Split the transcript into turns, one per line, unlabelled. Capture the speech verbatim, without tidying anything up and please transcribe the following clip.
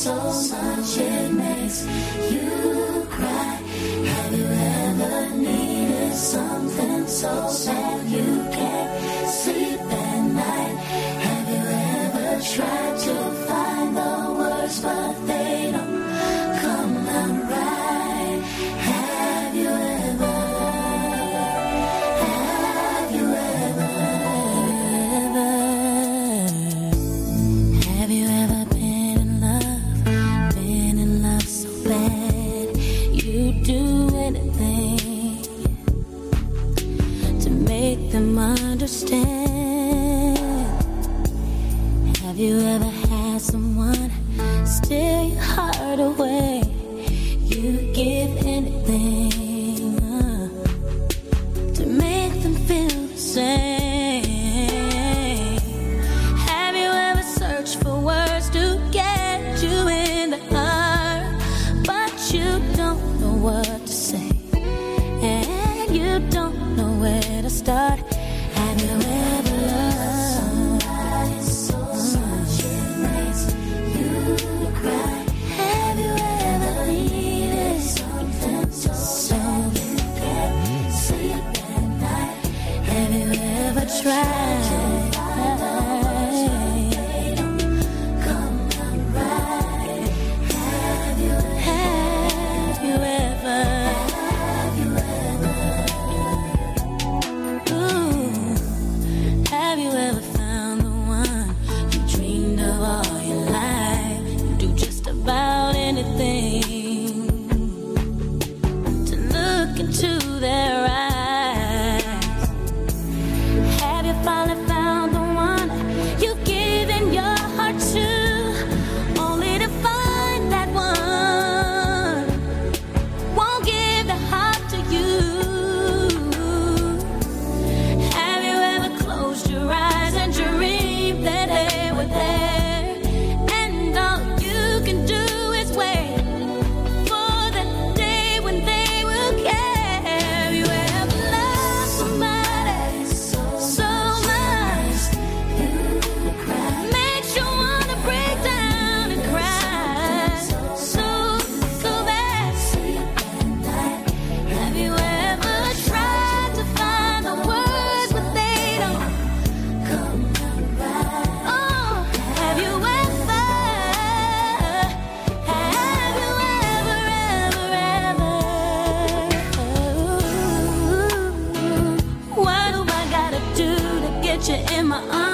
so much it makes you cry. Have you ever needed something so bad you can't sleep at night? Have you ever tried to find the words but they don't come out right? Have you ever, have you ever, ever, have you ever been in love, been in love so bad you'd do anything to make them understand? Have you ever had someone steal your heart away? You'd give anything uh, to make them feel the same. Have you ever searched for words to get you in the heart, but you don't know what to say, and you don't know where to start? Have you ever loved somebody so much it makes you cry? Have you ever needed something so you can't sleep at night? Have you ever tried to find the words but they don't come out right? Have you have you ever have you ever ooh, have you ever found the one you dreamed of all your life? You do just about anything to look into their eyes. Have you finally found the one you've given your heart to, only to find that one won't give the heart to you? Have you ever closed your eyes and dreamed that they were there, and all you can do is wait for the day when they will care? Have you ever loved somebody so much makes you wanna break down and cry so, so bad? Have you ever tried to find the words but they don't come out right? Oh, have you ever, have you ever, ever, ooh, what do I gotta do to get you in my arms?